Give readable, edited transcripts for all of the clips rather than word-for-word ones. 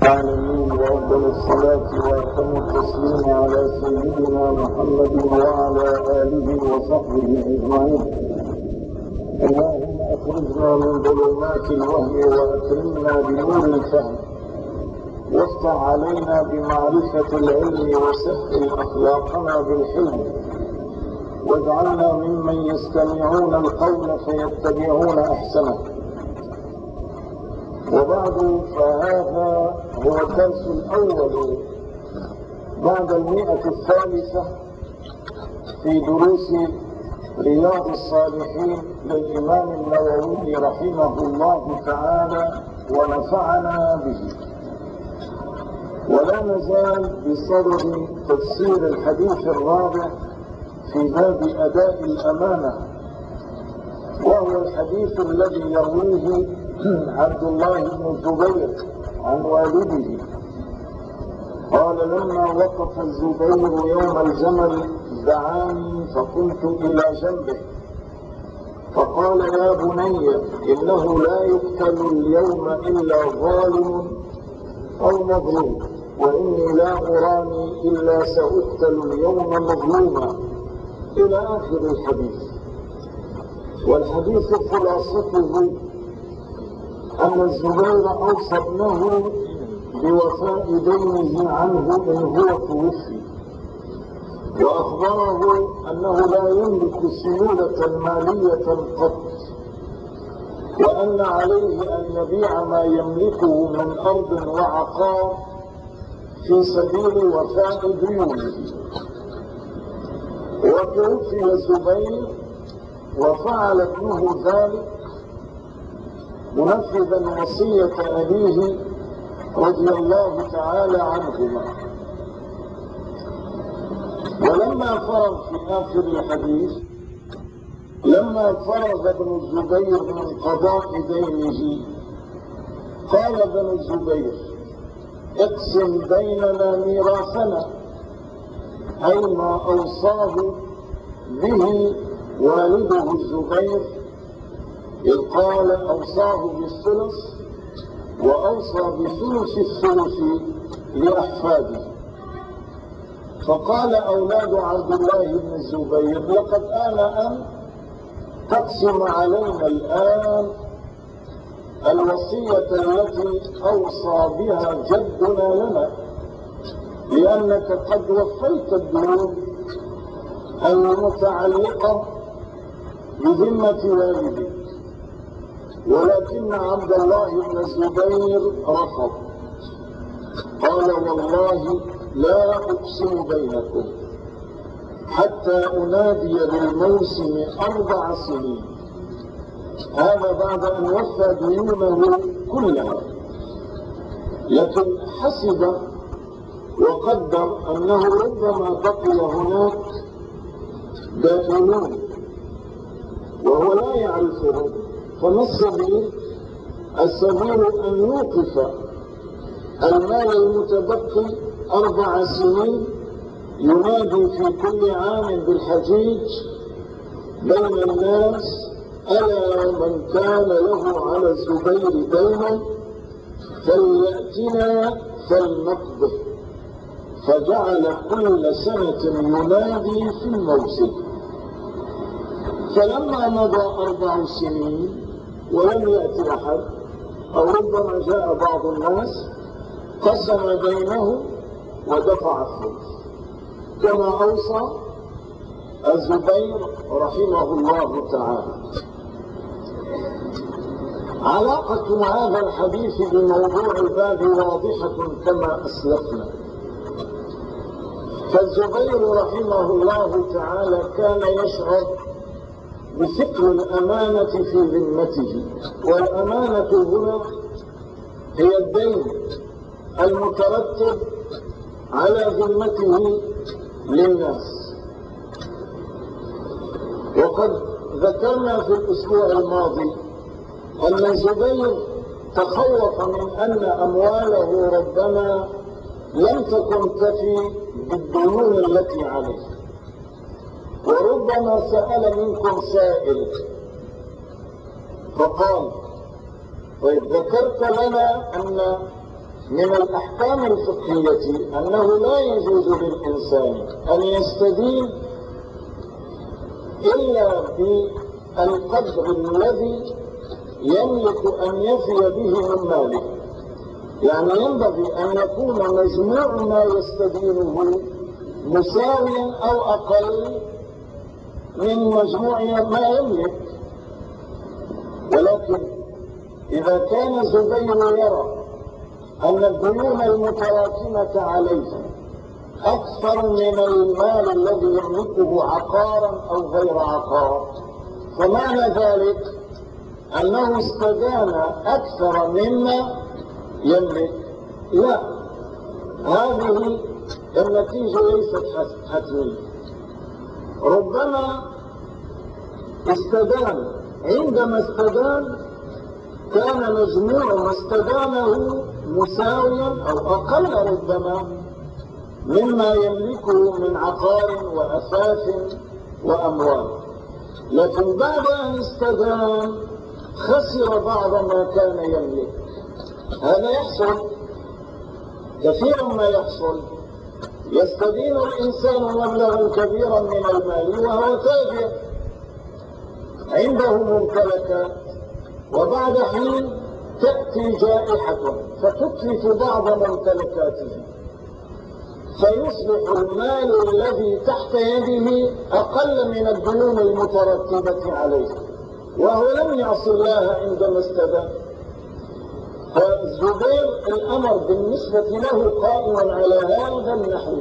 العالمين، وأفضل الصلاة وأتم التسليم على سيدنا محمد وعلى آله وصحبه أجمعين. اللهم أخرجنا من ظلمات الوهم وأكرمنا بنور الفهم، وافتح علينا بمعرفة العلم، وسهل أخلاقنا بالحلم، واجعلنا ممن يستمعون القول فيتبعون أحسنه. وبعد، فهذا هو الدرس الأول بعد 100 في دروس رياض الصالحين للإمام النووي رحمه الله تعالى ونفعنا به. ولا نزال بصدد تفسير الحديث الرابع في باب أداء الأمانة، وهو الحديث الذي يرويه عبد الله بن الزبير عن والده قال: لما وقف الزبير يوم الجمل دعاني فقمت إلى جنبه فقال: يا بني، إنه لا يقتل اليوم إلا ظالم أو مظلوم، وإني لا أراني إلا سأقتل اليوم مظلوما، إلى آخر الحديث. والحديث خلاصته أن الزبير أوصى ابنه بوفاء دينه عنه إن هو توفي، وأخبره أنه لا يملك سيولة مالية قط، وأن عليه أن يبيع ما يملكه من أرض وعقار في سبيل وفاء ديونه. وتوفي الزبير وفعل ابنه ذلك منفذا وصية أبيه رضي الله تعالى عنهما. ولما فرغ في آخر الحديث، لما فرغ ابن الزبير من قضاء دينه، قال ابن الزبير: اقسم بيننا ميراثنا، أي ما أوصاه به والده الزبير، إذ قال أوصاه بالثلث، وأوصى بثلث الثلث لأحفاده. فقال أولاد عبد الله بن الزبير: لقد آن أن تقسم علينا الآن الوصية التي أوصى بها جدنا لنا، لأنك قد وفيت الديون المتعلقة بذمة والدك. ولكن عبد الله بن الزبير رفض، قال: والله لا أقسم بينكم حتى أنادي بالموسم 4 سنين. هذا بعد أن وفى ديونه كلها، لكن حسب وقدر أنه ربما بقي هناك دائمون وهو لا يعرفهم، فما السبيل؟ السبيل أن يوقف المال المتبقي 4 سنين، ينادي في كل عام بالحجيج بين الناس: ألا من كان له على الزبير دينا فليأتنا فلنقضه. فجعل كل سنة ينادي في الموسم. فلما مضى 4 سنين ولم يأتي أحد، أو ربما جاء بعض الناس، قسم بينهم ودفع الثلث كما أوصى الزبير رحمه الله تعالى. علاقة هذا الحديث بموضوع الباب واضحة كما أسلفنا. فالزبير رحمه الله تعالى كان يشعر بثقل الأمانة في ذمته، والأمانة هنا هي الدين المترتب على ذمته للناس. وقد ذكرنا في الأسبوع الماضي أن الزبير تخوف من أن أمواله ربما لم تكن تفي بالديون التي عليه، وربما سأل منكم سائل فقال: طيب ذكرت لنا أن من الأحكام الفقهية أنه لا يجوز للإنسان أن يستدين إلا بالقدر الذي يملك أن يفي به من ماله. يعني ينبغي أن يكون مجموع ما يستدينه مساويا أو أقل من مجموع ما يملك. ولكن إذا كان زبير يرى أن الديون المتراكمة عليه أكثر من المال الذي يملكه عقارا أو غير عقار، فمعنى ذلك أنه استدان أكثر مما يملك. لا، هذه النتيجة ليست حتمية. ربما استدان، عندما استدان كان مجموع ما استدانه مساويا أو أقل ربما مما يملكه من عقار وأثاث وأموال، لكن بعد أن استدان خسر بعض ما كان يملك. هذا يحصل كثيرا، ما يحصل يستدين الإنسان مبلغا كبيرا من المال وهو تاجر عنده ممتلكات، وبعد حين تأتي جائحة فتتلف بعض ممتلكاته، فيصبح المال الذي تحت يده أقل من الديون المترتبة عليه، وهو لم يعص الله عندما استدان. فالزبير الأمر بالنسبة له قائم على هذا النحو.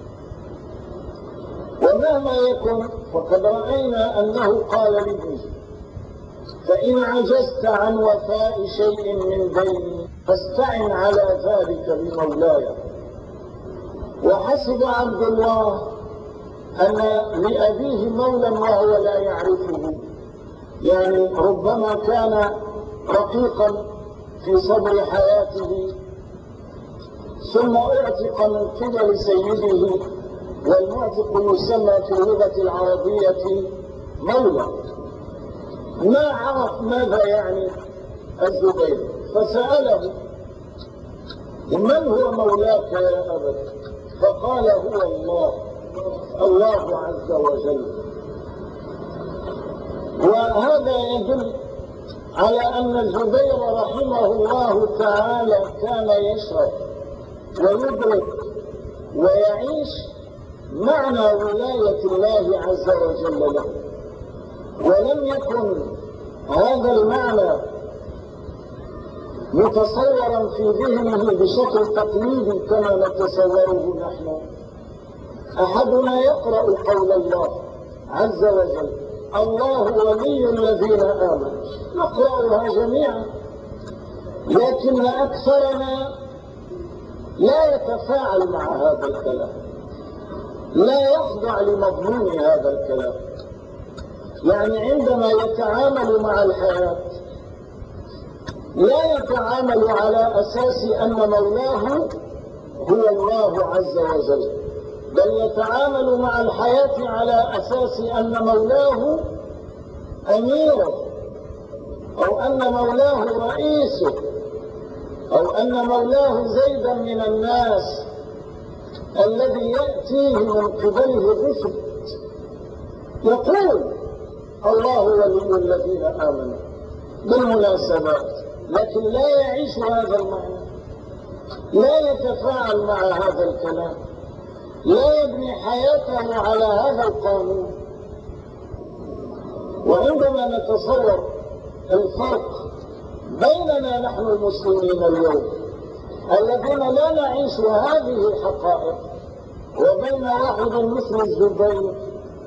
ومهما يكن فقد رأينا أنه قال لابنه: فإن عجزت عن وفاء شيء من ديني فاستعن على ذلك بمولاي. وحسب عبد الله أن لأبيه مولا وهو لا يعرفه، يعني ربما كان رقيقا في صدر حياته ثم اعتق من قبل سيده، والمعتق يسمى في اللغة العربية مولى. ما عرف ماذا يعني الزبير، فسأله: من هو مولاك يا أبت؟ فقال: هو الله عز وجل. وهذا يدل على أن الزبير رحمه الله تعالى كان يشعر ويدرك ويعيش معنى ولاية الله عز وجل له، ولم يكن هذا المعنى متصورا في ذهنه بشكل تقليدي كما نتصوره نحن. أحدنا يقرأ قول الله عز وجل: الله ولي الذين آمنوا، نقرأها جميعا، لكن أكثرنا لا يتفاعل مع هذا الكلام، لا يخضع لمضمون هذا الكلام. يعني عندما يتعامل مع الحياة لا يتعامل على أساس أن مولاه هو الله عز وجل، بل يتعامل مع الحياة على أساس أن مولاه أميره، أو أن مولاه رئيسه، أو أن مولاه زيدا من الناس الذي يأتيه من قبله الرشد. يقول: الله ولي الذين آمنوا بالمناسبات، لكن لا يعيش هذا المعنى، لا يتفاعل مع هذا الكلام، لا يبني حياته على هذا القانون. وعندما نتصور الفرق بيننا نحن المسلمين اليوم الذين لا نعيش هذه الحقائق وبين واحد مثل الزبير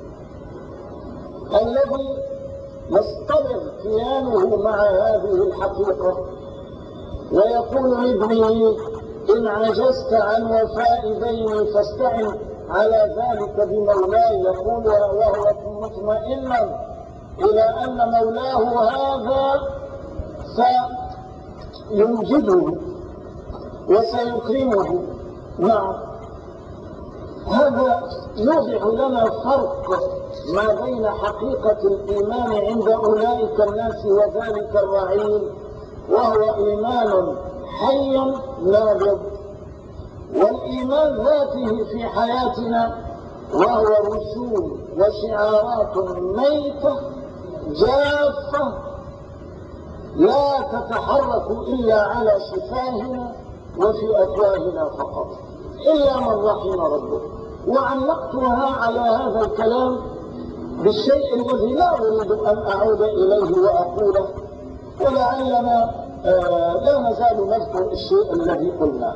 الذي يستمر كيانه مع هذه الحقيقة ويقول لابنه: إن عجزت عن وفاء ديني فاستعن على ذلك بمولاي، يقول وهو مطمئنا إلى أن مولاه هذا سيمجده وسيكرمه. نعم، هذا يوضح لنا فرق ما بين حقيقة الإيمان عند أولئك الناس وذلك الرعيل، وهو إيمان حي نابض، والإيمان ذاته في حياتنا وهو رسوم وشعارات ميتة جافة لا تتحرك إلا على شفاهنا وفي أفواهنا فقط إلا من رحم ربه. وعلقتها على هذا الكلام بالشيء الذي لا أريد أن أعود إليه وأقوله، ولعلنا لا نزال نذكر الشيء الذي قلناه.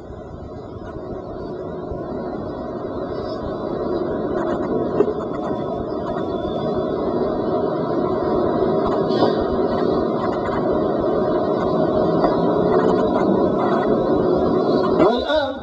والآن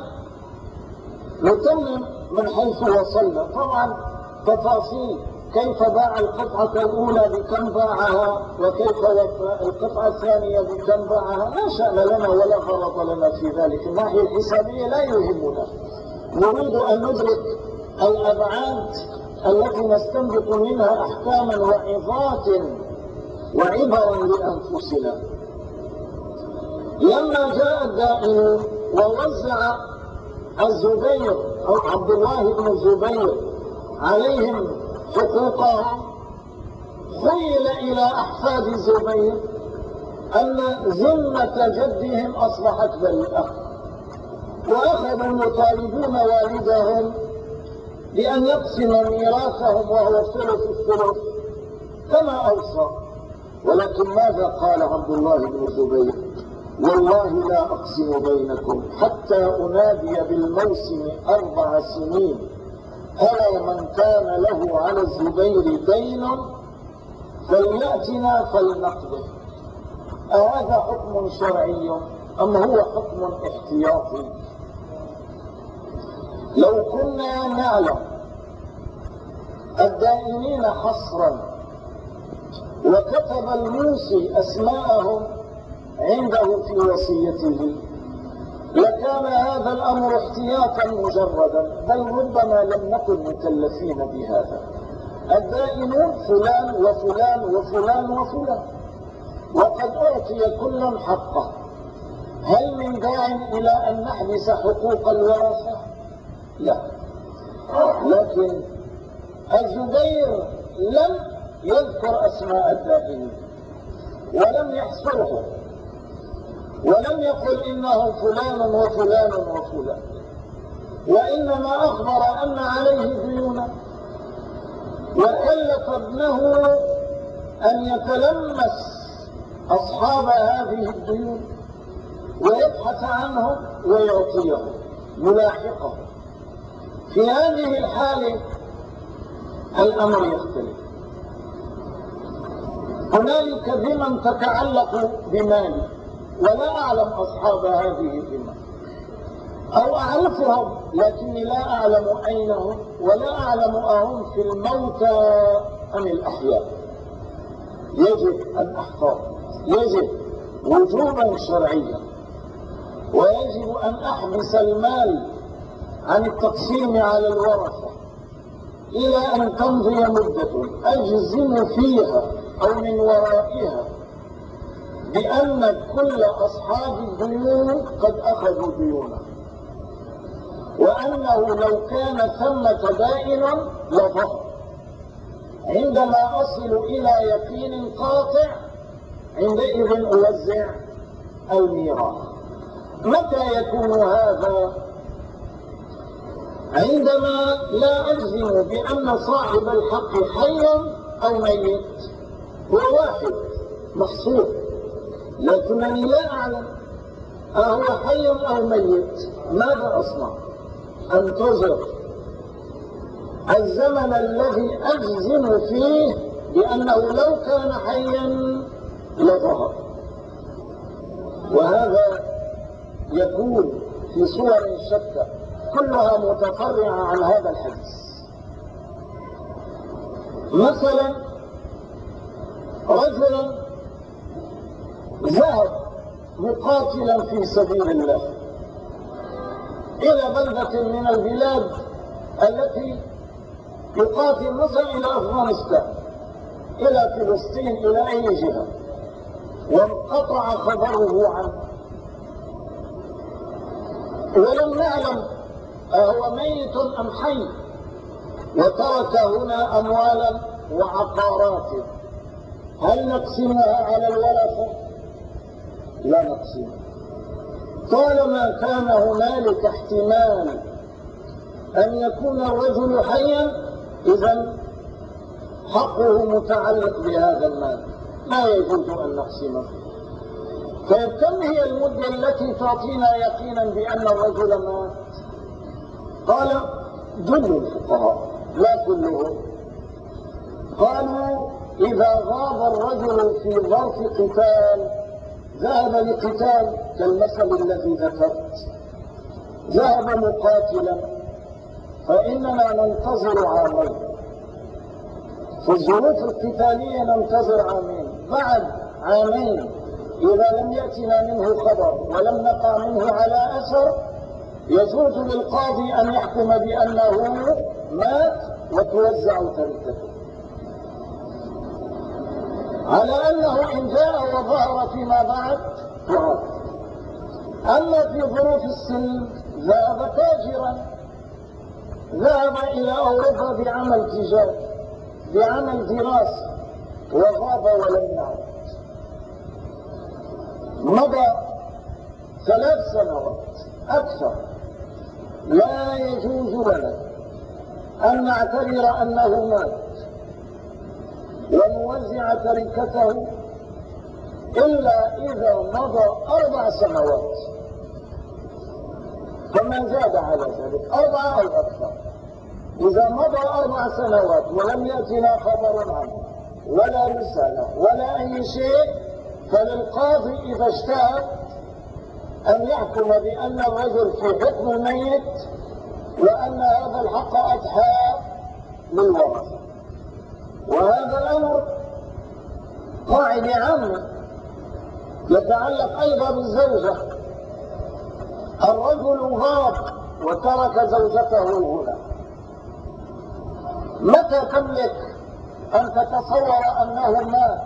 نتمم من حيث وصلنا. طبعا تفاصيل كيف باع القطعة الأولى بكم باعها، وكيف القطعة الثانية بكم باعها، لا شأن لنا ولا غرض لنا في ذلك. الناحية الحسابية لا يهمنا، نريد أن ندرك الأبعاد التي نستنبط منها أحكاما وعظات وعبر لأنفسنا. لما جاء الدائن ووزع الزبير أو عبد الله بن الزبير عليهم حقوقهم، خيل إلى أحفاد الزبير أن ذمة جدهم أصبحت بريئة، وأخذوا يطالبون والدهم بأن يقسم ميراثهم وهو ثلث الثلث كما أوصى. ولكن ماذا قال عبد الله بن الزبير؟ والله لا أقسم بينكم حتى أنادي بالموسم 4 سنين، ألا من كان له على الزبير دين فليأتنا فلنقضه. أهذا حكم شرعي أم هو حكم احتياطي؟ لو كنا نعلم الدائنين حصرا وكتب الموصي أسماءهم عنده في وصيته لكان هذا الأمر احتياطا مجردا، بل ربما لم نكن مكلفين بهذا. الدائنون فلان وفلان وفلان وفلان، وقد أعطي كل حقه. هل من داع إلى أن نحبس حقوق الورثة؟ لا. لكن الزبير لم يذكر أسماء الدائنين ولم يحصرهم، ولم يقل إنه فلان وفلان وفلان، وإنما أخبر أن عليه ديونا، وكلف ابنه أن يتلمس أصحاب هذه الديون ويبحث عنهم ويعطيهم يلاحقهم. في هذه الحالة الأمر يختلف. هنالك ذمم تتعلق بمالي ولا أعلم أصحاب هذه الذمم، أو أعرفهم لكني لا أعلم أين هم، ولا أعلم أهم في الموتى أم الأحياء. يجب أن أحفظ، يجب وجوبا شرعيا، ويجب أن أحبس المال عن التقسيم على الورثة إلى أن تمضي مدة أجزم فيها أو من ورائها بأن كل أصحاب الديون قد أخذوا ديونهم، وأنه لو كان ثمة دائن لظهر. عندما أصل إلى يقين قاطع عندئذ أوزع الميراث. متى يكون هذا؟ عندما لا أجزم بأن صاحب الحق حي أو ميت، هو واحد محصور، لكنني لا أعلم أهو حي أو ميت. ماذا أصنع؟ أنتظر الزمن الذي أجزم فيه بأنه لو كان حيا لظهر. وهذا يكون في صور شتى كلها متفرعة عن هذا الحديث. مثلا رجل ذهب مقاتلا في سبيل الله إلى بلدة من البلاد التي يقاتل، مثلا إلى أفغانستان، إلى فلسطين، إلى أي جهة، وانقطع خبره عنه، ولم نعلم أهو ميت أم حي، وترك هنا أموالا وعقارات، هل نقسمها على الورثة؟ لا نقسمها. طالما كان هنالك احتمال أن يكون الرجل حيا، إذن حقه متعلق بهذا المال، لا يجوز أن نقسمه. فكم هي المدة التي تعطينا يقينا بأن الرجل مات؟ قال جل الفقهاء لا كلهم، قالوا إذا غاب الرجل في ظرف قتال، ذهب لقتال كالمثل الذي ذكرت، ذهب مقاتلا، فإننا ننتظر عامين. في الظروف القتالية ننتظر عامين. بعد عامين إذا لم يأتنا منه خبر ولم نقع منه على أثر، يجوز للقاضي أن يحكم بأنه مات وتوزع تركته، على أنه إن جاء وظهر فيما بعد تعاد. أما في ظروف السلم ذهب تاجرا، ذهب إلى أوروبا بعمل تجاري، بعمل دراسي، وغاب ولم يعد، مضى 3 سنوات أكثر، لا يجوز لنا أن نعتبر أنه مات ونوزع تركته إلا إذا مضى 4 سنوات، فما زاد على ذلك 4 أو أكثر. إذا مضى 4 سنوات ولم يأتنا خبر عنه ولا رسالة ولا أي شيء، فللقاضي إذا اجتهد أن يحكم بأن الرجل في حكم الميت، وأن هذا الحق أضحى للورثة. وهذا الأمر قاعدة عامة يتعلق أيضا بالزوجة. الرجل غاب وترك زوجته هنا، متى تملك أن تتصور أنه مات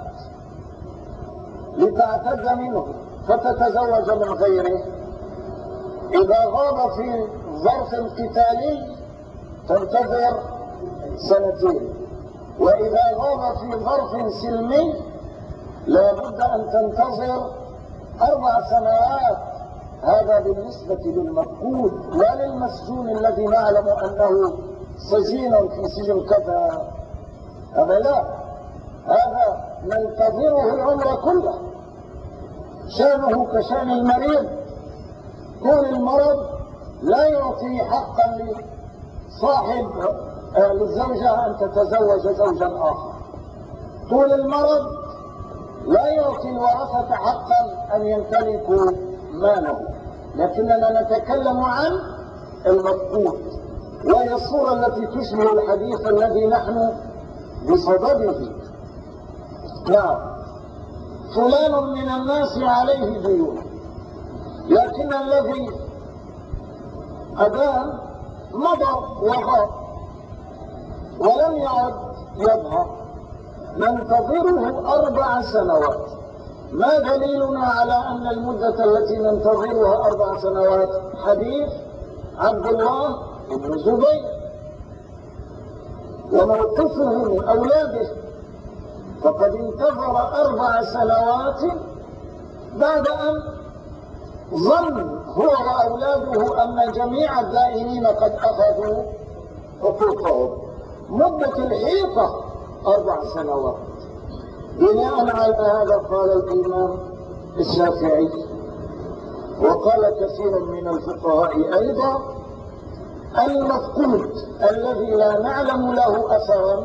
لتعتد منه فتتزوج من غيره؟ إذا غاب في ظرف قتالي تنتظر 2 سنين، وإذا غاب في ظرف سلمي لا بد أن تنتظر 4 سنوات. هذا بالنسبة للمفقود، لا للمسجون الذي نعلم أنه سجين في سجن كذا. هذا لا، هذا ننتظره العمر كله، شانه كشان المريض. كون المرض لا يعطي حقا لصاحب للزوجة أن تتزوج زوجا آخر، طول المرض لا يعطي الورثة حقا أن يمتلكوا ماله، لكننا نتكلم عن المفقود، وهي الصورة التي تشبه الحديث الذي نحن بصدده. نعم، فلان من الناس عليه ديون، لكن الذي أدان مضى وغاب ولم يعد يظهر، ننتظره 4 سنوات. ما دليلنا على أن المدة التي ننتظرها 4 سنوات؟ حديث عبد الله بن الزبير وموقفه من أولاده، فقد انتظر 4 سنوات بعد أن ظن هو وأولاده أن جميع الدائنين قد أخذوا حقوقهم. مدة الحيطة 4 سنوات. بناء على هذا قال الإمام الشافعي وقال كثير من الفقهاء أيضا: المفقود الذي لا نعلم له أثرا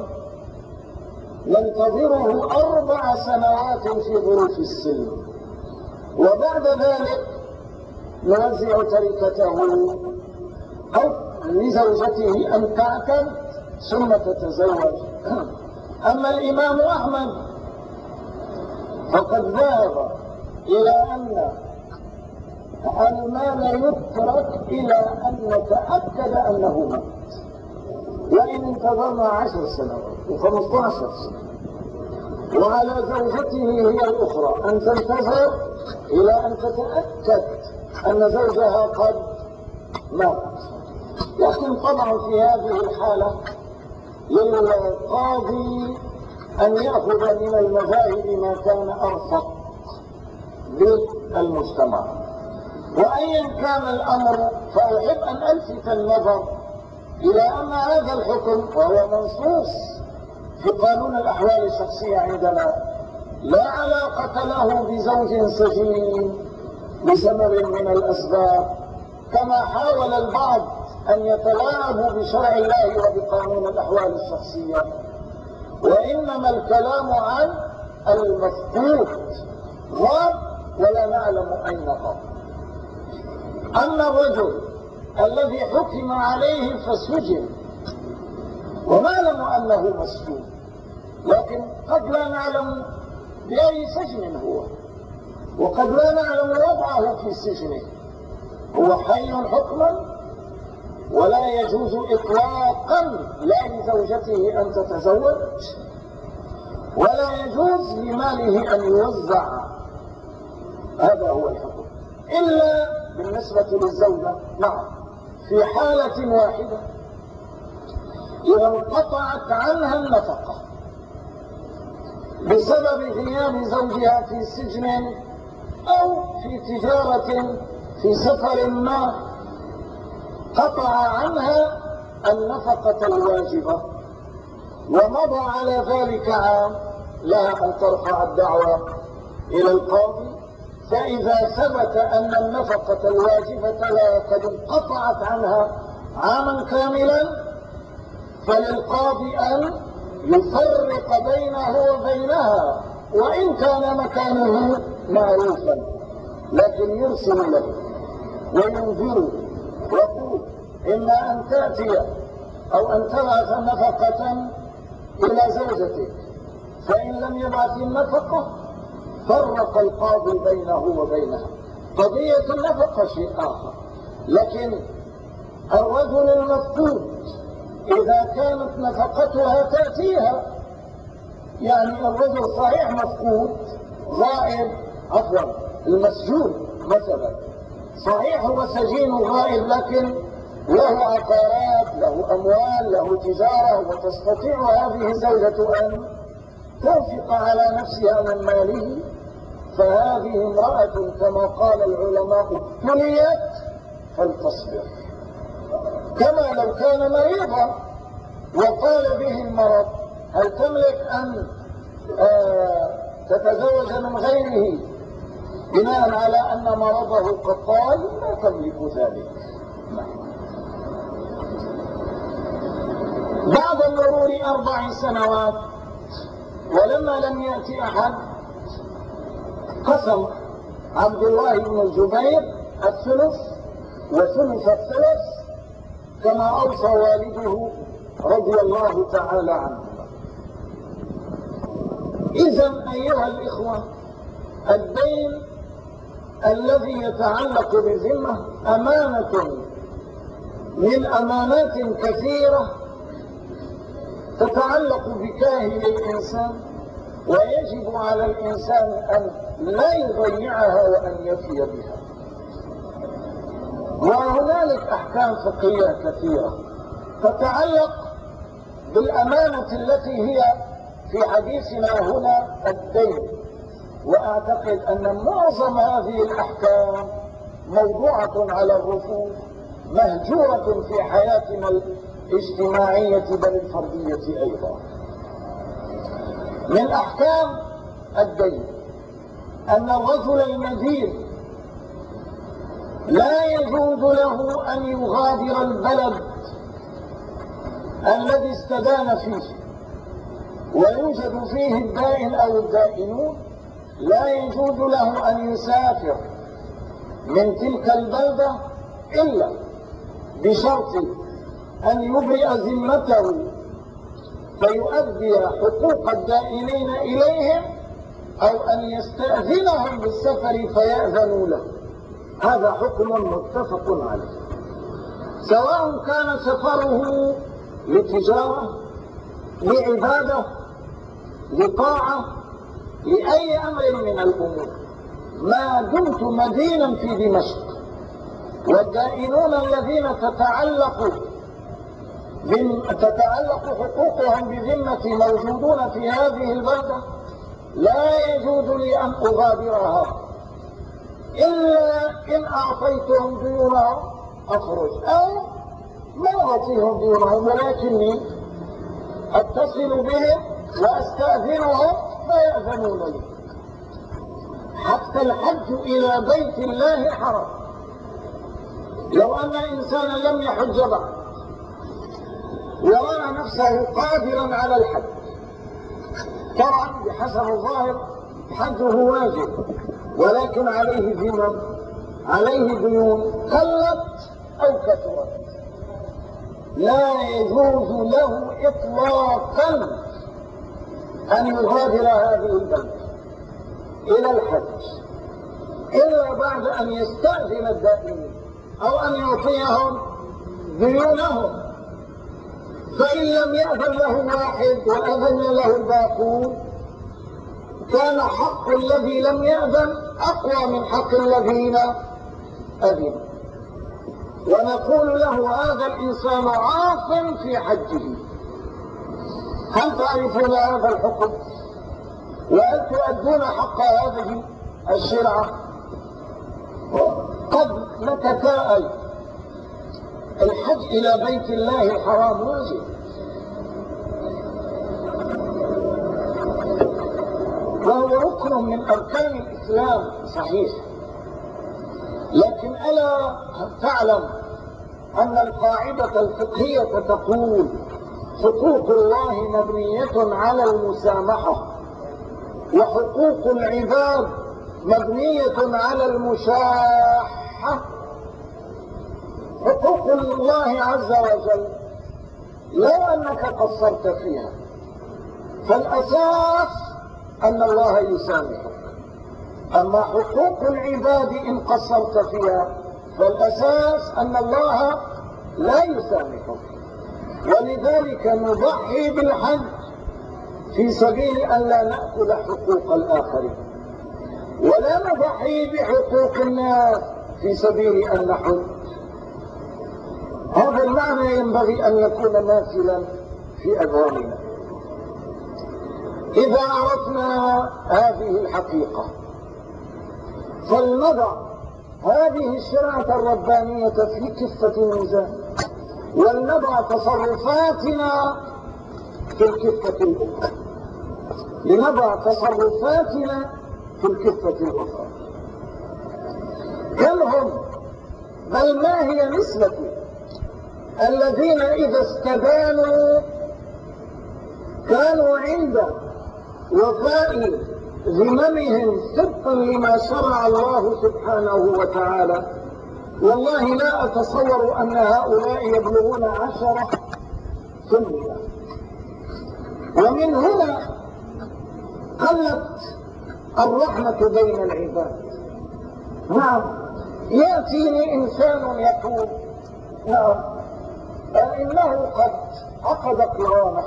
ننتظره 4 سنوات في ظروف السلم، وبعد ذلك نوزع تركته أو لزوجته أن تعتد ثم تتزوج. أما الإمام أحمد فقد ذهب إلى أن المال يترك إلى أن نتأكد أنه مات، وإن انتظرنا 10 سنوات و15 سنة. وعلى زوجته هي الأخرى أن تنتظر إلى أن تتأكد أن زوجها قد مات. لكن طبعا في هذه الحالة للقاضي أن يأخذ من المذاهب ما كان أرفق للمجتمع. وأيا كان الأمر فأحب أن ألفت النظر إلى أن هذا الحكم وهو منصوص في قانون الأحوال الشخصية عندنا لا علاقة له بزوج سجين بسبب من الأسباب كما حاول البعض أن يتلاعبوا بشرع الله وبقانون الأحوال الشخصية، وإنما الكلام عن المفقود غاب ولا نعلم أين غاب. أما الرجل الذي حكم عليه فسجن ونعلم أنه مسجون، لكن قد لا نعلم بأي سجن هو، وقد لا نعلم وضعه في سجنه، هو حي حكما ولا يجوز إطلاقا لا لزوجته أن تتزوج ولا يجوز لماله أن يوزع، هذا هو الحكم، إلا بالنسبة للزوجة. نعم، في حالة واحدة إذا انقطعت عنها النفقة بسبب غياب زوجها في سجن أو في تجارة في سفر ما، قطع عنها النفقة الواجبة ومضى على ذلك عام، لها أن ترفع الدعوة إلى القاضي، فإذا ثبت أن النفقة الواجبة لها قد انقطعت عنها عاما كاملا فللقاضي أن يفرق بينه وبينها وإن كان مكانه معروفا، لكن يرسل له وينذره ويقول إما أن تأتي أو أن تبعث نفقة إلى زوجتك، فإن لم يبعث النفقة فرق القاضي بينه وبينها. قضية النفقة شيء آخر، لكن الرجل المفقود إذا كانت نفقتها تأتيها، يعني الرجل صحيح مفقود غائب، عفوا المسجون مثلا صحيح هو سجين غائب لكن له عقارات، له أموال، له تجارة، وتستطيع هذه الزوجة أن تنفق على نفسها من ماله، فهذه امرأة كما قال العلماء ابتليت فلتصبر، كما لو كان مريضا وقال به المرض هل تملك أن تتزوج من غيره بناء على أن مرضه قد طال؟ لا تملك ذلك. بعد مرور 4 سنوات ولما لم يأتي أحد قسم عبد الله بن الزبير الثلث وثلث الثلث كما أوصى والده رضي الله تعالى عنه. إذن أيها الإخوة، الدين الذي يتعلق بالذمة أمانة من أمانات كثيرة تتعلق بكاهل الإنسان، ويجب على الإنسان أن لا يضيعها وأن يفي بها. وهنالك أحكام فقهية كثيرة تتعلق بالأمانة التي هي في حديثنا هنا الدين، وأعتقد أن معظم هذه الأحكام موضوعة على الرفوف مهجورة في حياتنا الاجتماعية بل الفردية أيضا. من أحكام الدين أن الرجل المدين لا يجوز له أن يغادر البلد الذي استدان فيه ويوجد فيه الدائن أو الدائنون، لا يجوز له أن يسافر من تلك البلدة إلا بشرط أن يبرئ ذمته فيؤدي حقوق الدائنين إليهم، أو أن يستأذنهم بالسفر فيأذنوا له. هذا حكم متفق عليه، سواء كان سفره لتجارة، لعبادة، لطاعة، لأي أمر من الأمور، ما دمت مدينا في دمشق والدائنون الذين تتعلق حقوقهم بذمتي موجودون في هذه البلدة، لا يجوز لي أن أغادرها إلا إن أعطيتهم ديونهم أخرج، أو ما أعطيهم ديونهم ولكني أتصل بهم وأستأذنهم فيأذنون لي. حتى الحج إلى بيت الله حرام. لو أن إنسانا لم يحج بعد ورأى نفسه قادرا على الحج، طبعا بحسب الظاهر حجه واجب، ولكن عليه ذمم، عليه ديون قلت أو كثرت، لا يجوز له إطلاقا أن يغادر هذه البلد إلى الحج إلا بعد أن يستأذن الدائمين أو أن يعطيهم ديونهم. فإن لم يأذن له واحد وأذن له الباقون كان حق الذي لم يأذن أقوى من حق الذين أذنوا، ونقول له هذا الإنسان عاص في حجه. هل تعرفون هذا الحكم؟ وهل تؤدون حق هذه الشرعة؟ قد نتساءل، الحج إلى بيت الله الحرام واجب، وهو ركن من أركان الإسلام صحيح، لكن ألا تعلم أن القاعدة الفقهية تقول حقوق الله مبنية على المسامحة، وحقوق العباد مبنية على المشاحة. حقوق الله عز وجل لو أنك قصرت فيها فالأساس أن الله يسامحك، أما حقوق العباد إن قصرت فيها فالأساس أن الله لا يسامحك. ولذلك نضحي بالحج في سبيل أن لا نأكل حقوق الآخرين، ولا نضحي بحقوق الناس في سبيل أن نحج. هذا المعنى ينبغي أن يكون ماثلا في أذهاننا. إذا عرفنا هذه الحقيقة فلنضع هذه الشريعة الربانية في كفة الميزان، ولنضع تصرفاتنا في الكفة الأخرى، لنضع تصرفاتنا في الكفة الأخرى. كم هم، بل ما هي نسبة الذين إذا استدانوا كانوا عند وفاء ذممهم صدقا لما شرع الله سبحانه وتعالى؟ والله لا أتصور أن هؤلاء يبلغون 10%. ومن هنا قلت الرحمة بين العباد. نعم، يأتيني إنسان يقول نعم إنه قد عقد قرانه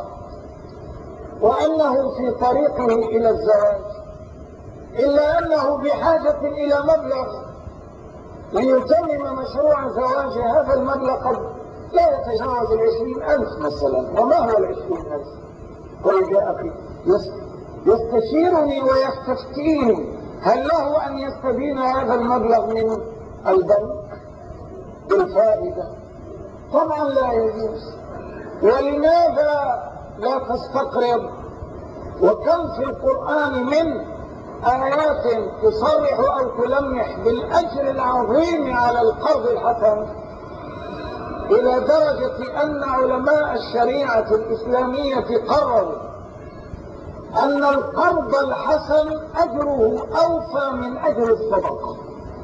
وأنه في طريقه إلى الزواج، إلا أنه بحاجة إلى مبلغ ليتمم مشروع زواج. هذا المبلغ قد لا يتجاوز 20,000 مثلا. وما هو 20,000؟ وإذا أخي يستشيرني ويستفتيني هل له أن يستدين هذا المبلغ من البنك بالفائدة؟ طبعا لا يجوز. ولماذا لا تستقرض؟ وكم في القرآن من آيات تصرح أو تلمح بالأجر العظيم على القرض الحسن، إلى درجة أن علماء الشريعة الإسلامية قرروا أن القرض الحسن أجره أوفى من أجر الصدقة.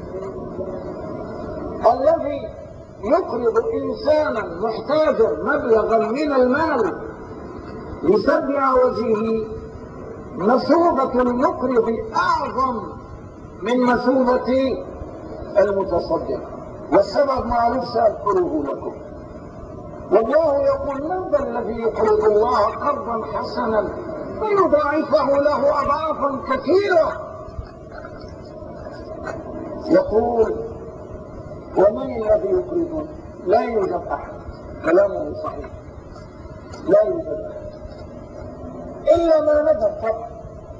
الذي يقرض إنسانا محتاجا مبلغا من المال لسبع وجهه مثوبة المقرض أعظم من مثوبة المتصدق، والسبب معروف سأذكره لكم. والله يقول من ذا الذي يقرض الله قرضا حسنا فيضاعفه له أضعافا كثيرة. يقول ومن الذي يقرضون؟ لا يوجد أحد. كلامه صحيح، لا يوجد أحد إلا ما ندر فقط.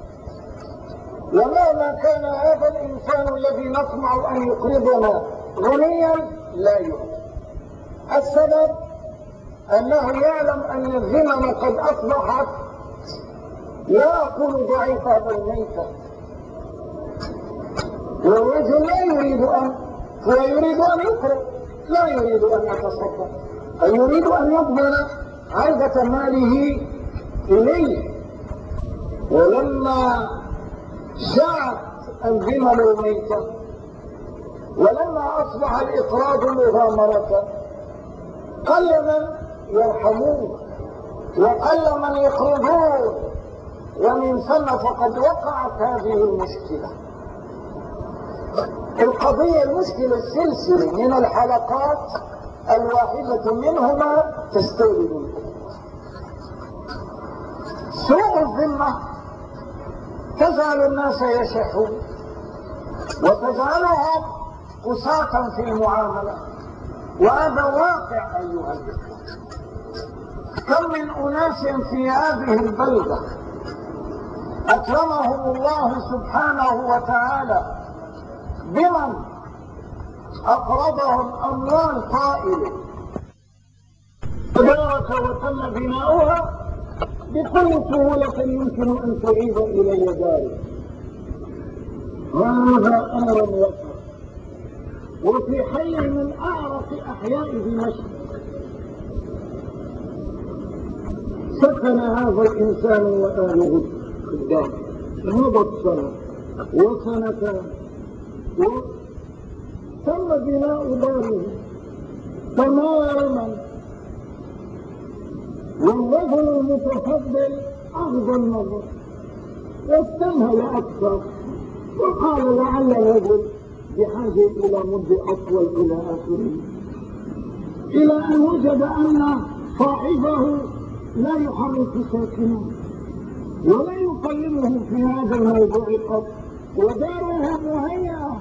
ومهما كان هذا الإنسان الذي نطمع أن يقرضنا غنيا لا يوجد. السبب أنه يعلم أن الذمم قد أصبحت لا أقول ضعيفة بل ميتة، والرجل لا يريد أن يقرض، لا يريد أن يتصدق، بل يريد أن يضمن عودة ماله إليه. ولما جاءت الذمم ميتة، ولما أصبح الإقراض مغامرة، قل من يرحمون وقل من يقرضون، ومن ثم فقد وقعت هذه المشكلة. القضية المشكلة السلسلة من الحلقات الواحدة منهما تستورد الأخرى. سوء الذمة تجعل الناس يشحون وتجعلهم قساطا في المعاملة، وهذا واقع أيها الإخوة. كم من أناس في هذه البلدة أكرمهم الله سبحانه وتعالى بمن أقرضهم أموال طائلة تبارك وتم بناؤها بكل سهولة يمكن أن تعيد إلي دارك. هذا أمر وقع، وفي حي من أعرف أحياء دمشق سكن هذا الإنسان وآله خدام. مضت سنة وسنتان وتم بناء داره تماما، والرجل المتفضل أغضى النظر واستمهل أكثر، وقال لعل الرجل بحاجة إلى مدة أطول إلى آخره، إلى أن وجد أن صاحبه لا يحرك ساكنه ولا يكلمه في هذا الموضوع قط، وداره مهيئة.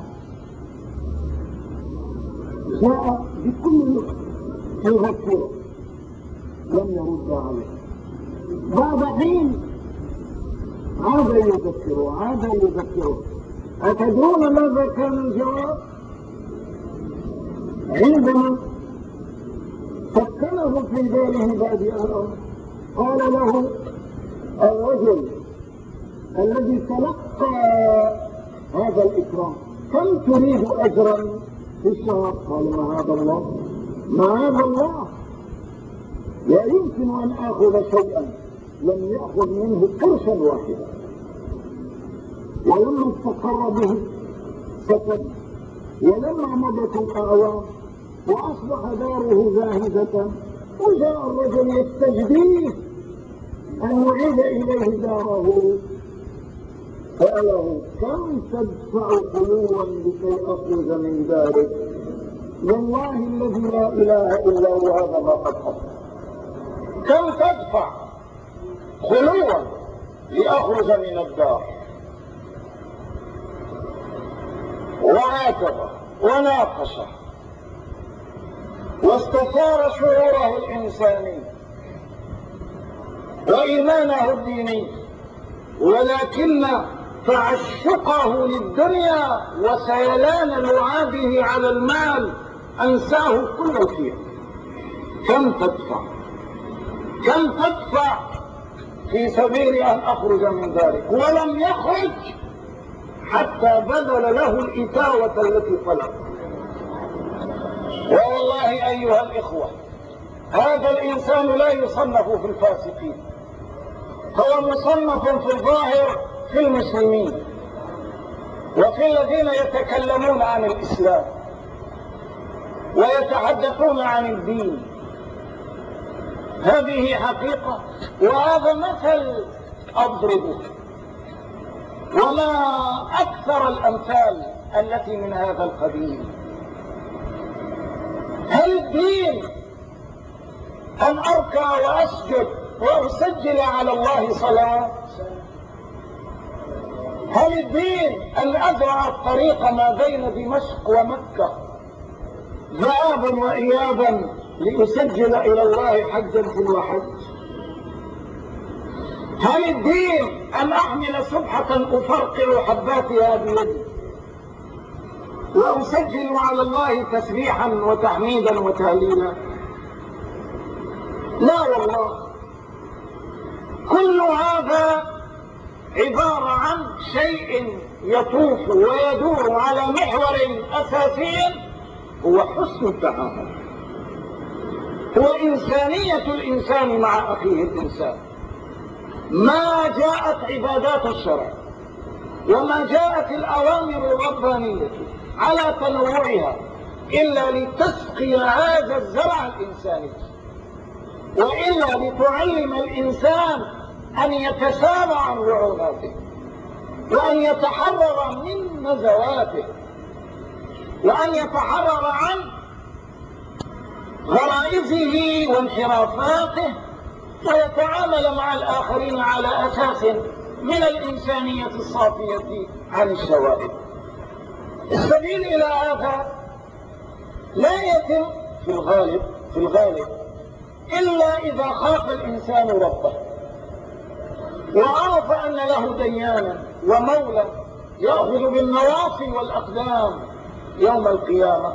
جاء بكل الغفور لم يرد عليه. بعد حين عاد يذكره. أتدرون ماذا كان الجواب؟ عندما سكنه في داره بادئ الأمر قال له الرجل الذي تلقى هذا الإكرام: كم تريد أجرا في الشهر؟ قال: معاذ الله، لا يمكن أن آخذ شيئا لم يأخذ منه قرشا واحدا. ولما استقر به سكت، ولما مضت الأعوام وأصبح داره زاهدة، وجاء الرجل يستجديه أن يعيد إليه داره، سأله: كم تدفع خلوا لكي أخرج من دارك؟ والله الذي لا إله إلا هو هذا ما قد حصل. كم تدفع خلوا لأخرج من الدار؟ وعاتب وناقش واستثار شعوره الإنساني وإيمانه الديني، ولكن تعشقه للدنيا وسيلان لعابه على المال أنساه كل الخير. كم تدفع في سبيل أن أخرج من ذلك؟ ولم يخرج حتى بذل له الإتاوة التي طلب. والله أيها الإخوة، هذا الإنسان لا يصنف في الفاسقين، هو مصنف في الظاهر في المسلمين وفي الذين يتكلمون عن الإسلام ويتحدثون عن الدين. هذه حقيقة، وهذا مثل أضربه، وما أكثر الأمثال التي من هذا القبيل. هل الدين أن أركع وأسجد وأسجل على الله صلوات؟ هل الدين أن أزرع الطريق ما بين دمشق ومكة ذهابا وإيابا ليسجل إلى الله حجا تلو حج. هل الدين أن أحمل سبحة أفرقع حباتها بيدي وأسجل على الله تسبيحا وتحميدا وتهليلا؟ لا والله، كل هذا عبارة عن شيء يطوف ويدور على محور أساسي هو حسن التعامل، هو إنسانية الإنسان مع أخيه الإنسان. ما جاءت عبادات الشرع وما جاءت الأوامر الربانية على تنوعها إلا لتسقي هذا الزرع الإنساني، وإلا لتعلم الإنسان أن يتسامى عن رعوناته وأن يتحرر من نزواته وأن يتحرر عن غرائزه وانحرافاته ويتعامل مع الآخرين على أساس من الإنسانية الصافية عن الشوائب. السبيل إلى هذا لا يتم في الغالب إلا إذا خاف الإنسان ربه وعرف أن له ديانا ومولى يأخذ بالنواصي والأقدام يوم القيامة،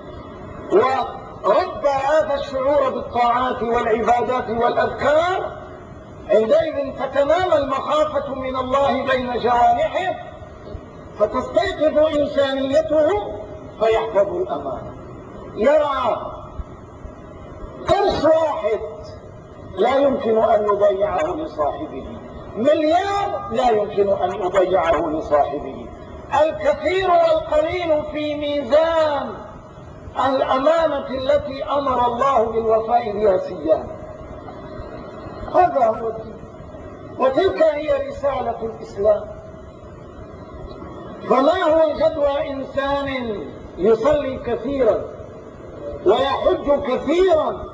ورد هذا الشعور بالطاعات والعبادات والأذكار. عندئذ تتنامى المخافة من الله بين جوانحه فتستيقظ إنسانيته فيحفظ الأمانة. يرى قرش واحد لا يمكن أن يضيعه لصاحبه، مليار لا يمكن أن يضيعه لصاحبه. الكثير والقليل في ميزان الأمانة التي أمر الله بالوفاء بها سيان. هذا هو الدين، وتلك هي رسالة الإسلام. فما هو جدوى إنسان يصلي كثيرا ويحج كثيرا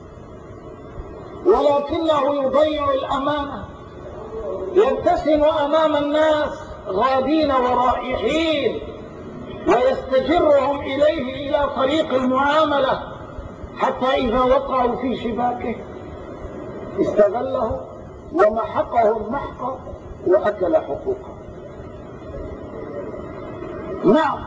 ولكنه يضيع الأمانة، يبتسم أمام الناس غادين ورائحين ويستجرهم إليه إلى طريق المعاملة، حتى إذا وقعوا في شباكه استغله ومحقهم محقا وأكل حقوقه. نعم،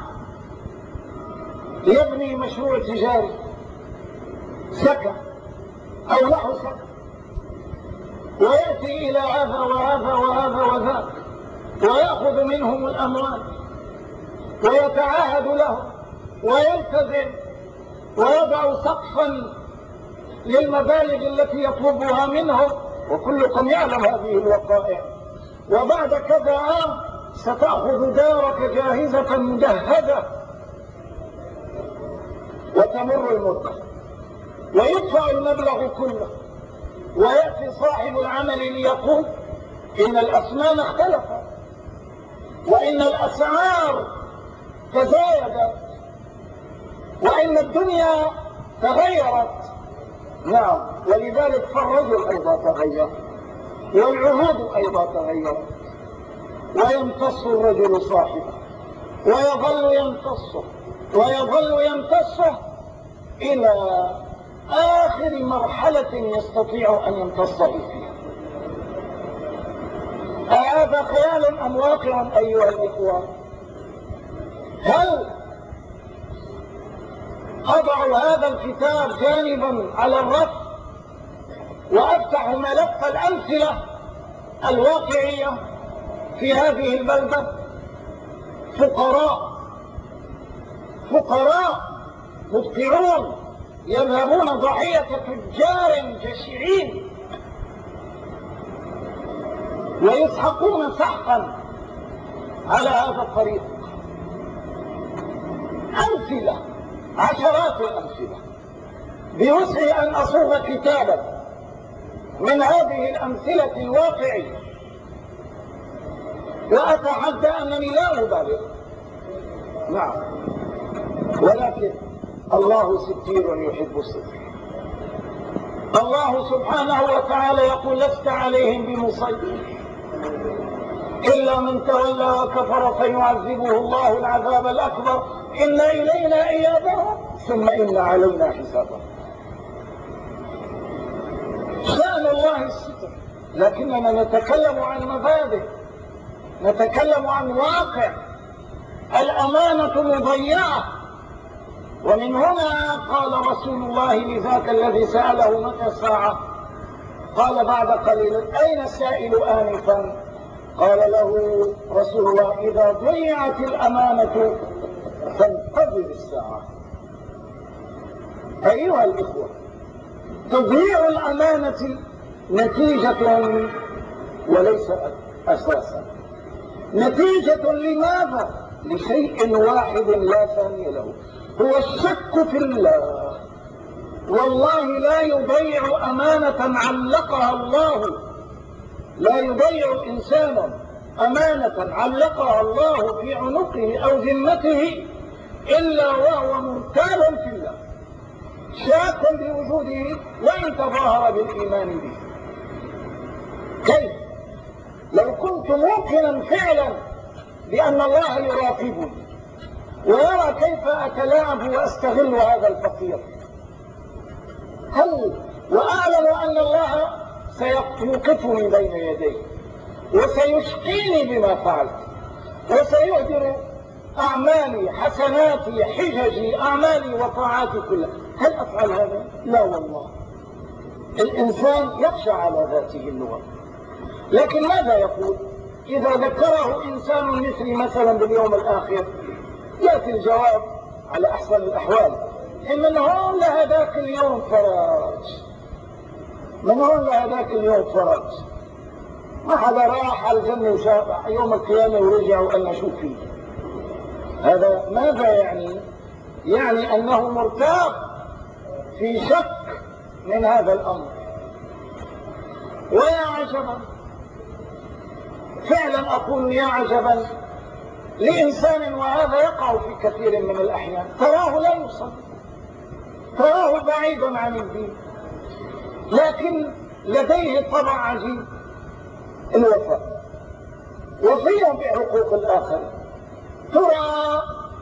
يبني مشروع تجاري سكن أو له سكن ويأتي إلى هذا وهذا وهذا وذاك ويأخذ منهم الأموال ويتعاهد له ويلتزم ويضع سقفا للمبالغ التي يطلبها منهم، وكلكم يعلم هذه الوقائع. وبعد كذا عام ستأخذ دارك جاهزة مجهزة وتمر المدة ويدفع المبلغ كله، ويأتي صاحب العمل ليقول إن الأثمان اختلفت وإن الأسعار تزايدت وإن الدنيا تغيرت. نعم، ولذلك فالرجل أيضا تغير والعهود أيضا تغيرت، ويمتص الرجل صاحبه ويظل يمتصه ويظل يمتصه إلى آخر مرحلة يستطيع أن يمتص فيها. هذا خيال أم واقع أيها الإخوان؟ هل أضع هذا الكتاب جانبا على الرف وأفتح ملف الأمثلة الواقعية في هذه البلدة؟ فقراء مبتعون يذهبون ضحية تجار جشعين ويسحقون سحقا على هذا الطريق. أمثلة، عشرات الأمثلة. بوسعي أن أصوغ كتابا من هذه الأمثلة الواقعية، وأتحدى أنني لا أبالغ. نعم، ولكن الله ستير يحب الستر. الله سبحانه وتعالى يقول لست عليهم بمسيطر إلا من تولى وكفر فيعذبه الله العذاب الأكبر إن إلينا إيابهم ثم إن علينا حسابهم. شأن الله الستر، لكننا نتكلم عن مبادئ، نتكلم عن واقع. الأمانة مضيعة. ومن هنا قال رسول الله لذاك الذي سأله متى الساعة، قال بعد قليل: أين السائل آنفا؟ قال له رسول الله: إذا ضيعت الأمانة فانتظر الساعة. أيها الإخوة، تضييع الأمانة نتيجة وليس أساسا. نتيجة لماذا؟ لشيء واحد لا ثاني له، هو الشك في الله. والله لا يضيع أمانة علقها الله، لا يضيع إنسان أمانة علقها الله في عنقه أو ذمته إلا وهو مرتاب في الله، شاك بوجوده وإن تظاهر بالإيمان به. كيف؟ لو كنت موقنا فعلا بأن الله يراقبني ويرى كيف أتلاعب وأستغل هذا الفقير، وأعلم أن الله سيوقفني بين يديه وسيشقيني بما فعلت وسيهدر أعمالي، حسناتي، حججي، أعمالي وطاعاتي كلها، هل أفعل هذا؟ لا والله. الإنسان يخشى على ذاته اللغة. لكن ماذا يقول؟ إذا ذكره إنسان مثلي مثلا باليوم الآخر يأتي الجواب على أحسن الأحوال: من هون لهذاك اليوم فراج، من هون لهذاك اليوم فراج. ما حدا راح على الجنة وشاف يوم القيامة ورجع وقال شو فيه. هذا ماذا يعني؟ يعني أنه مرتاب في شك من هذا الأمر. ويا عجبا، فعلا أقول يا عجبا لإنسان، وهذا يقع في كثير من الأحيان، تراه لا يصلي، تراه بعيدا عن الدين، لكن لديه طبع عجيب: الوفاء، وفيهم بحقوق الآخرين. ترى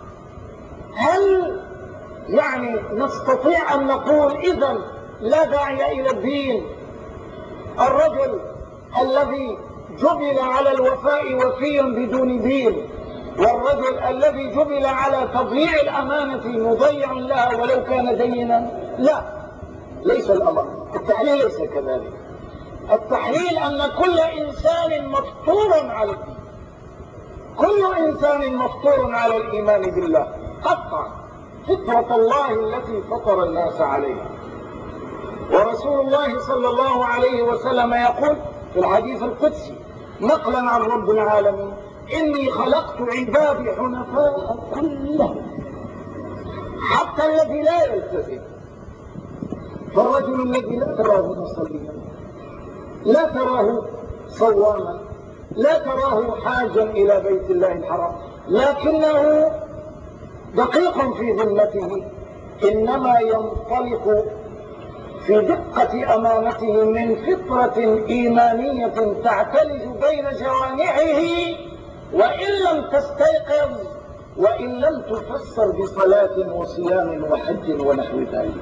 هل يعني نستطيع أن نقول إذن لا داعي إلى الدين؟ الرجل الذي جبل على الوفاء وفي بدون دين، والرجل الذي جبل على تضييع الأمانة مضيع لها ولو كان دينا؟ لا، ليس الأمر. التحليل ليس كذلك. التحليل أن كل إنسان مفطور على الدين، كل إنسان مفطور على الإيمان بالله قطعا، فطرة الله التي فطر الناس عليها. ورسول الله صلى الله عليه وسلم يقول في الحديث القدسي نقلا عن رب العالمين: إني خلقت عبادي حنفاء كلهم، حتى الذي لا يلتزم. فالرجل الذي لا تراه مصليا، لا تراه صواما، لا تراه حاجا إلى بيت الله الحرام، لكنه دقيق في ذمته، إنما ينطلق في دقة أمانته من فطرة إيمانية تعتلج بين جوانحه، وإن لم تستيقظ وإن لم تفسر بصلاة وصيام وحج ونحو ذلك.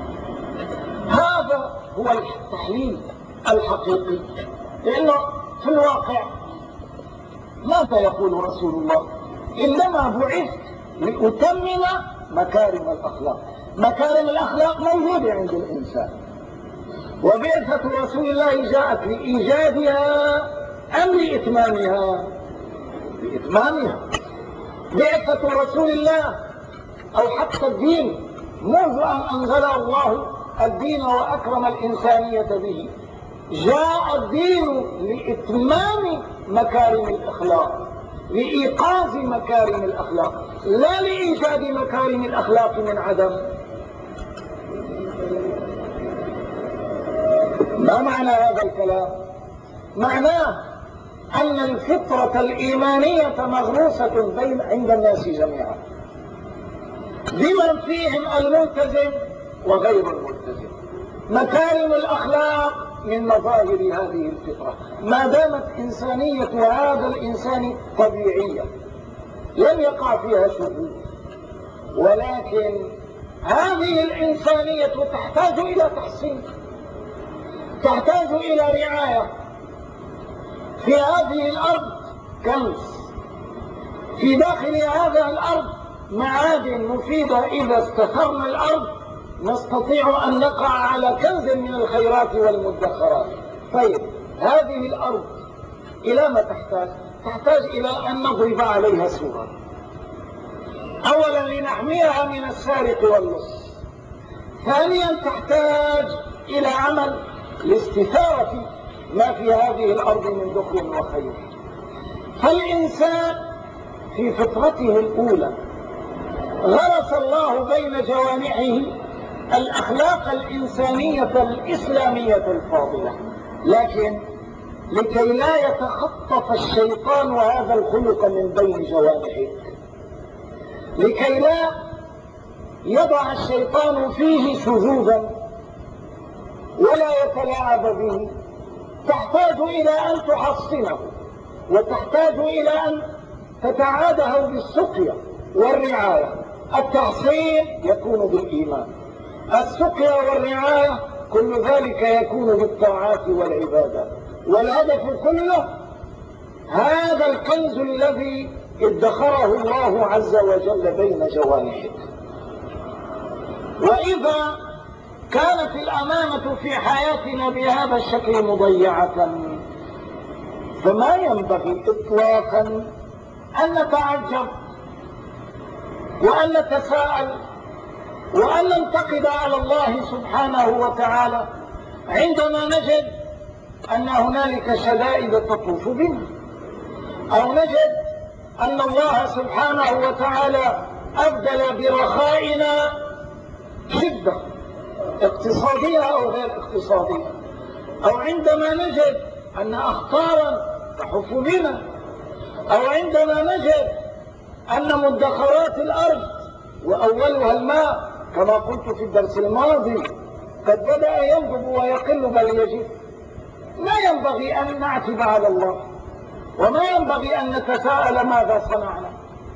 هذا هو التحليل الحقيقي. لأنه في الواقع ماذا يقول رسول الله؟ إنما بعثت لأتمم مكارم الأخلاق. مكارم الأخلاق موجودة عند الإنسان، وبعثة رسول الله جاءت لإيجادها أم لإتمامها؟ لإتمامها. بعثة رسول الله أو حتى الدين منذ أن أنزل الله الدين وأكرم الإنسانية به، جاء الدين لإتمام مكارم الأخلاق، لإيقاظ مكارم الأخلاق، لا لإيجاد مكارم الأخلاق من عدم. ما معنى هذا الكلام؟ معناه أن الفطرة الإيمانية مغروسة عند الناس جميعا، بمن فيهم الملتزم وغير الملتزم. مكارم الأخلاق من مظاهر هذه الفطرة، ما دامت إنسانية هذا الإنسان طبيعية لم يقع فيها شذوذ. ولكن هذه الإنسانية تحتاج إلى تحصين، تحتاج إلى رعاية. في هذه الأرض كنز، في داخل هذا الأرض معادن مفيدة. إذا استثرنا الأرض نستطيع أن نقع على كنز من الخيرات والمدخرات. طيب، هذه الأرض إلى ما تحتاج؟ تحتاج إلى أن نضرب عليها سورا، أولا لنحميها من السارق واللص، ثانيا تحتاج إلى عمل لاستثارة ما في هذه الأرض من دخل وخير. فالإنسان في فطرته الأولى غرس الله بين جوانحه الأخلاق الإنسانية الإسلامية الفاضلة، لكن لكي لا يتخطف الشيطان وهذا الخلق من بين جوانحه، لكي لا يضع الشيطان فيه شذوذا ولا يتلاعب به، تحتاج إلى أن تحصنه، وتحتاج إلى أن تتعاده بالسقيا والرعاية. التحصين يكون بالإيمان، السقيا والرعاية كل ذلك يكون بالطاعات والعبادات، والهدف كله هذا الكنز الذي ادخره الله عز وجل بين جوانحك. وإذا كانت الأمانة في حياتنا بهذا الشكل مضيعة، فما ينبغي إطلاقا أن نتعجب وأن نتساءل وأن ننتقد على الله سبحانه وتعالى عندما نجد أن هنالك شدائد تطوف بنا، أو نجد أن الله سبحانه وتعالى أبدل برخائنا شدة اقتصادية أو غير اقتصادية، أو عندما نجد أن أخطارا تحف بنا، أو عندما نجد أن مدخرات الأرض وأولها الماء كما قلت في الدرس الماضي قد بدأ ينضب ويقل بل يجف. ما ينبغي أن نعتب على الله، وما ينبغي أن نتساءل ماذا صنعنا.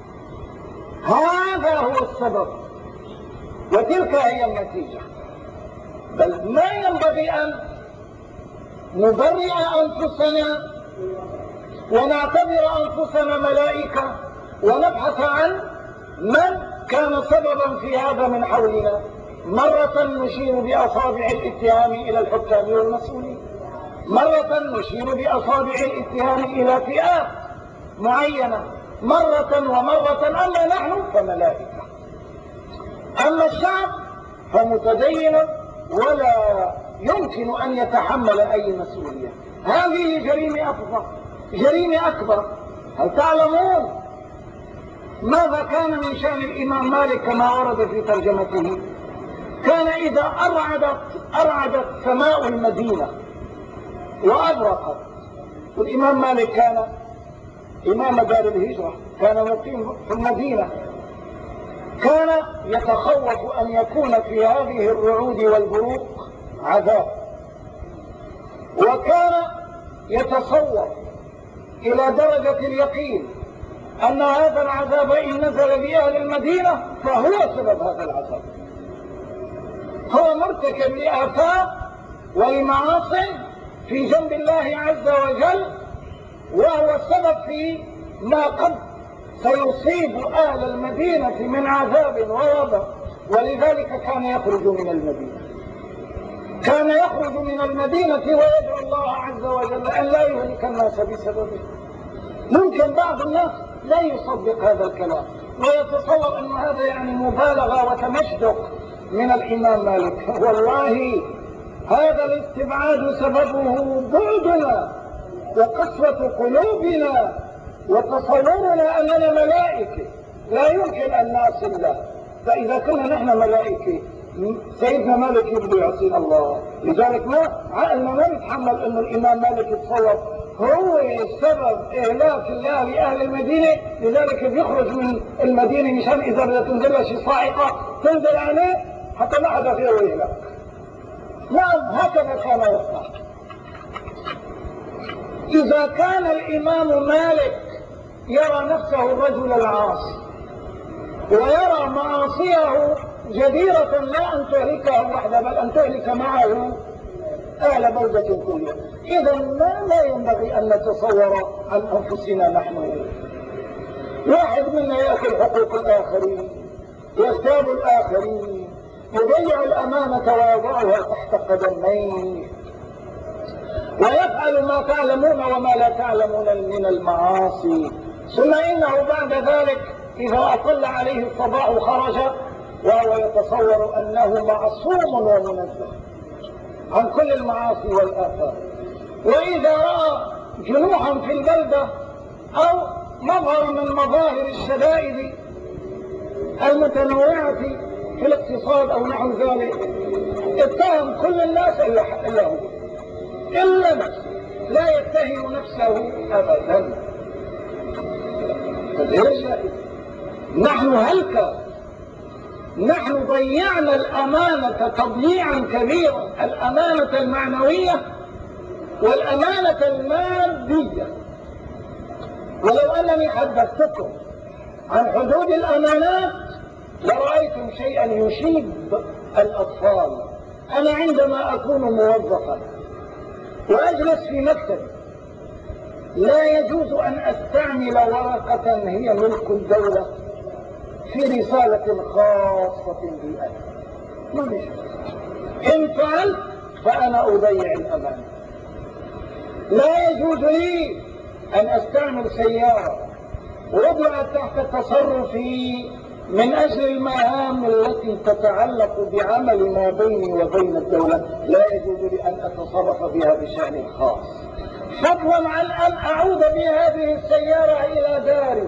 هذا هو السبب وتلك هي النتيجة. بل ما ينبغي أن نبرئ أنفسنا ونعتبر أنفسنا ملائكة ونبحث عن من كان سببا في هذا من حولنا. مرة نشير بأصابع الاتهام إلى الحكام والمسؤولين، مرة نشير بأصابع الاتهام إلى فئات معينة، مرة ومرة. أما نحن فملائكة، أما الشعب فمتدين ولا يمكن أن يتحمل أي مسؤولية. هذه جريمة أكبر. هل تعلمون ماذا كان من شأن الإمام مالك كما ورد في ترجمته؟ كان إذا أرعدت سماء المدينة وأبرقت، والإمام مالك كان إمام دار الهجرة، كان مقيم في المدينة، كان يتخوف أن يكون في هذه الرعود والبروق عذاب، وكان يتصور إلى درجة اليقين أن هذا العذاب إن نزل بأهل المدينة فهو سبب هذا العذاب، هو مرتكب لآفات ولمعاصي في جنب الله عز وجل، وهو السبب في ما قد سيصيب أهل المدينة من عذاب ووباء. ولذلك كان يخرج من المدينة، كان يخرج من المدينة ويدعو الله عز وجل أن لا يهلك الناس بسببه. ممكن بعض الناس لا يصدق هذا الكلام ويتصور أن هذا يعني مبالغة وتمشدق من الإمام مالك. والله هذا الاستبعاد سببه بعدنا وقسوة قلوبنا وتصورنا أننا ملائكة لا يمكن أن نعصي الله. فإذا كنا نحن ملائكة سيدنا مالك يبدو يعصي الله. لذلك ما نتحمل أن الإمام مالك يتصور هو سبب إهلاك الله لأهل المدينة، لذلك بيخرج من المدينة مشان إذا بدها تنزل شي صاعقة تنزل عليه حتى ما حدا غيره يهلك. نعم، هكذا كان يصنع. إذا كان الإمام مالك يرى نفسه الرجل العاصي ويرى معاصيه جديرة لا أن تهلكه وحده بل أن تهلك معه أهل بلدة كلها. إذا لا ينبغي أن نتصور عن أنفسنا نحن. واحد منا يأكل حقوق الآخرين، يغتاب الآخرين، يضيع الأمانة ويضعها تحت قدميه، ويفعل ما تعلمون وما لا تعلمون من المعاصي. ثم إنه بعد ذلك إذا أطل عليه الصباح خرج وهو يتصور أنه معصوم ومنزه عن كل المعاصي والآثام. وإذا رأى جنوحا في البلدة أو مظهر من مظاهر الشدائد المتنوعة في الاقتصاد أو نحو ذلك اتهم كل الناس إلا هو، إلا نفسه، لا يتهم نفسه أبدا. نحن هلكة، نحن ضيعنا الأمانة تضييعا كبيرا، الأمانة المعنوية والأمانة المادية. ولو أنني حدثتكم عن حدود الأمانات لرأيتم شيئا يشيب الأطفال. أنا عندما أكون موظفا وأجلس في مكتب لا يجوز أن أستعمل ورقة هي ملك الدولة في رسالة خاصة بي أنا. إن فعلت فأنا أضيع الأمانة. لا يجوز لي أن أستعمل سيارة وضعت تحت تصرفي من أجل المهام التي تتعلق بعمل ما بيني وبين الدولة، لا يجوز لي أن أتصرف بها بشأن خاص، فضلا عن أن أعود بهذه السيارة إلى داري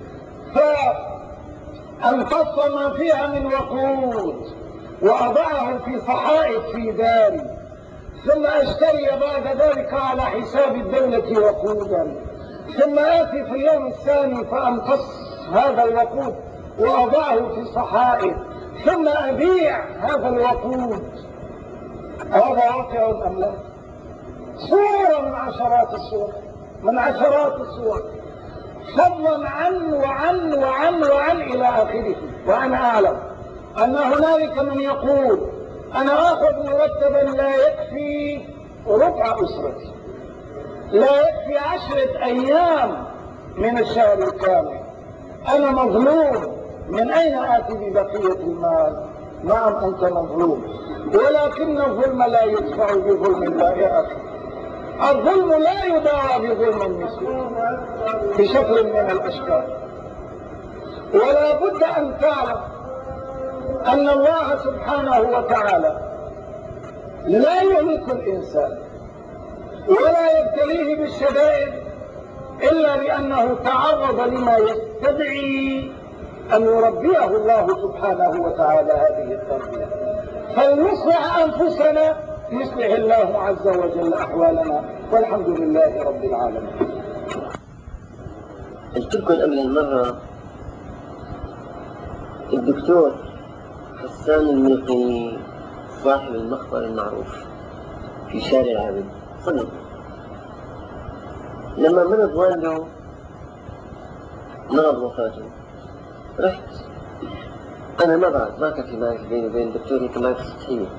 فأمتص ما فيها من وقود وأضعه في صحائف في داري، ثم أشتري بعد ذلك على حساب الدولة وقودا، ثم آتي في اليوم الثاني فأمتص هذا الوقود وأضعه في صحائف، ثم أبيع هذا الوقود. هذا واقع أم لا؟ صورة من عشرات الصور، من عشرات الصور، فضلا عن إلى آخره. وأنا أعلم أن هنالك من يقول أنا أخذ مرتبا لا يكفي ربع أسرتي، لا يكفي 10 أيام من الشهر الكامل، أنا مظلوم، من أين آتي ببقية المال؟ نعم أنت مظلوم، ولكن الظلم لا يدفع بظلم لا يا أخي. الظلم لا يداوى بظلم مثله بشكل من الأشكال. ولا بد أن تعلم أن الله سبحانه وتعالى لا يهلك الإنسان ولا يبتليه بالشدائد إلا لأنه تعرض لما يستدعي أن يربيه الله سبحانه وتعالى هذه التربية. فلنصلح أنفسنا يصلح الله عز وجل أحوالنا، والحمد لله رب العالمين. قلت لكم قبل المرة الدكتور حسان الملقني صاحب المخبر المعروف في شارع العابد صدق لما مرض والده مرض وفاته، رحت أنا ما كان في معرفة بيني وبين الدكتور، هيك معرفة سطحية.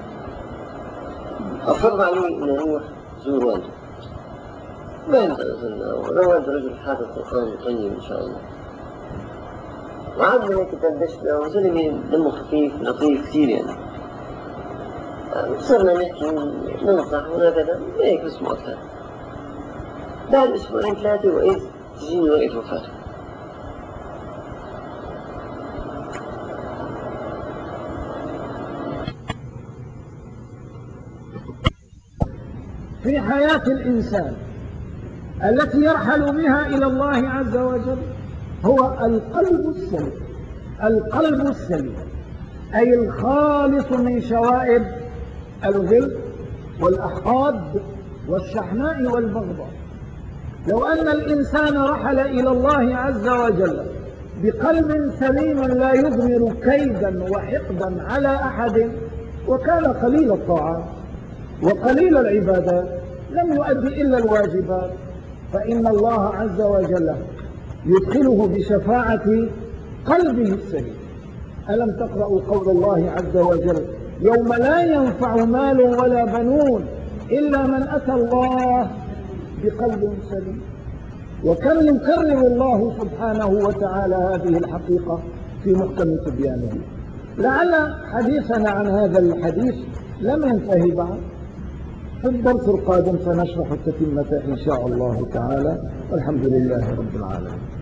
أصر علي إني أروح زور والده، ما نزلنا والد رجل حافظ قرآن طيب إن شاء الله، وعدنا هيك دردشنا وزلمة دمه خفيف لطيف كثير يعني. صرنا نحكي ننصح وهكذا هيك بس مؤخر. بعد أسبوعين 3 وإذ تجيني ورقة وفاته. في حياة الإنسان التي يرحل بها إلى الله عز وجل هو القلب السليم. القلب السليم أي الخالص من شوائب الغل والأحقاد والشحناء والبغضاء. لو أن الإنسان رحل إلى الله عز وجل بقلب سليم لا يضمر كيدا وحقدا على أحد، وكان قليل الطاعات وقليل العبادات لم يؤدي إلا الواجبات، فإن الله عز وجل يدخله بشفاعة قلبه السليم. ألم تقرأوا قول الله عز وجل يوم لا ينفع مال ولا بنون إلا من أتى الله بقلب سليم. وكم يكرر الله سبحانه وتعالى هذه الحقيقة في محكم تبيانه. لعل حديثنا عن هذا الحديث لم ينتهي بعد، في الدرس القادم سنشرح التتمة إن شاء الله تعالى. الحمد لله رب العالمين.